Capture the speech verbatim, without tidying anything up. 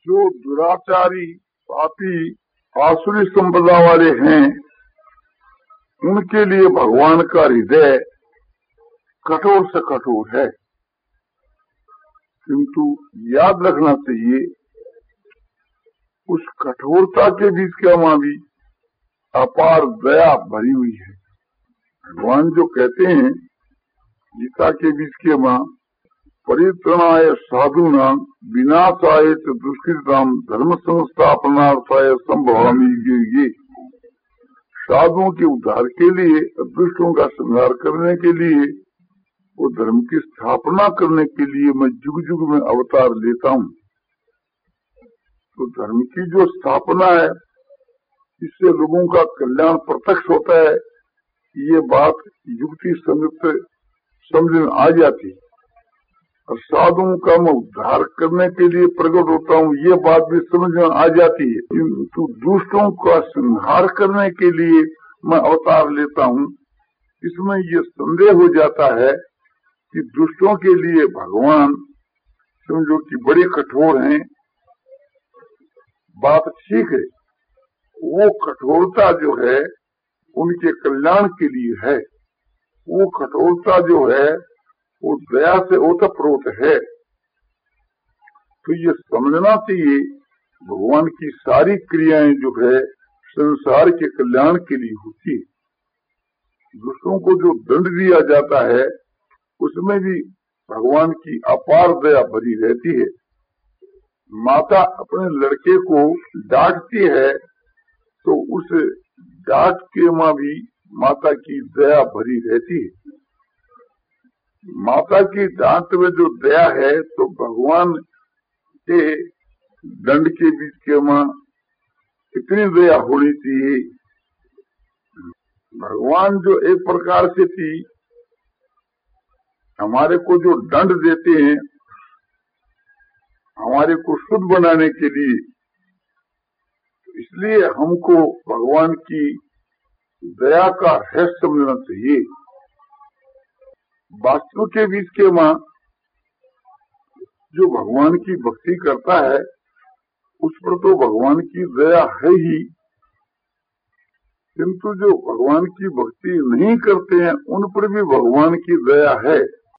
जो दुराचारी, पापी, आसुरी संप्रदाय वाले हैं, उनके लिए भगवान का हृदय कठोर से कठोर है। किंतु याद रखना चाहिए, उस कठोरता के बीच के मां भी अपार दया भरी हुई है। भगवान जो कहते हैं गीता के बीच के मां, परित्रणाय साधूनां विनाशाय च दुष्कृतां धर्म संस्थापनार्थाय संभवामि युगे। साधुओं के उद्धार के लिए, दुष्टों का संहार करने के लिए, वो धर्म की स्थापना करने के लिए मैं जुग जुग में अवतार लेता हूँ। तो धर्म की जो स्थापना है, इससे लोगों का कल्याण प्रत्यक्ष होता है, ये बात युक्ति संगत समझ में आ जाती। और साधुओं का मैं उद्धार करने के लिए प्रकट होता हूँ, ये बात भी समझ में आ जाती है। किंतु दुष्टों का संहार करने के लिए मैं अवतार लेता हूँ, इसमें ये संदेह हो जाता है कि दुष्टों के लिए भगवान समझो कि बड़े कठोर हैं। बात ठीक है, वो कठोरता जो है उनके कल्याण के लिए है। वो कठोरता जो है वो दया से ओतप्रोत है। तो ये समझना चाहिए, भगवान की सारी क्रियाएं जो है संसार के कल्याण के लिए होती है। दूसरों को जो दंड दिया जाता है, उसमें भी भगवान की अपार दया भरी रहती है। माता अपने लड़के को डांटती है, तो उस डांट के मां भी माता की दया भरी रहती है। माता की डांट में जो दया है, तो भगवान के दंड के बीच के मां इतनी दया होनी चाहिए। भगवान जो एक प्रकार से थी, हमारे को जो दंड देते हैं, हमारे को शुद्ध बनाने के लिए, इसलिए हमको भगवान की दया का रहस्य समझना चाहिए। वास्तव के बीच के मां जो भगवान की भक्ति करता है, उस पर तो भगवान की दया है ही, किंतु जो भगवान की भक्ति नहीं करते हैं, उन पर भी भगवान की दया है।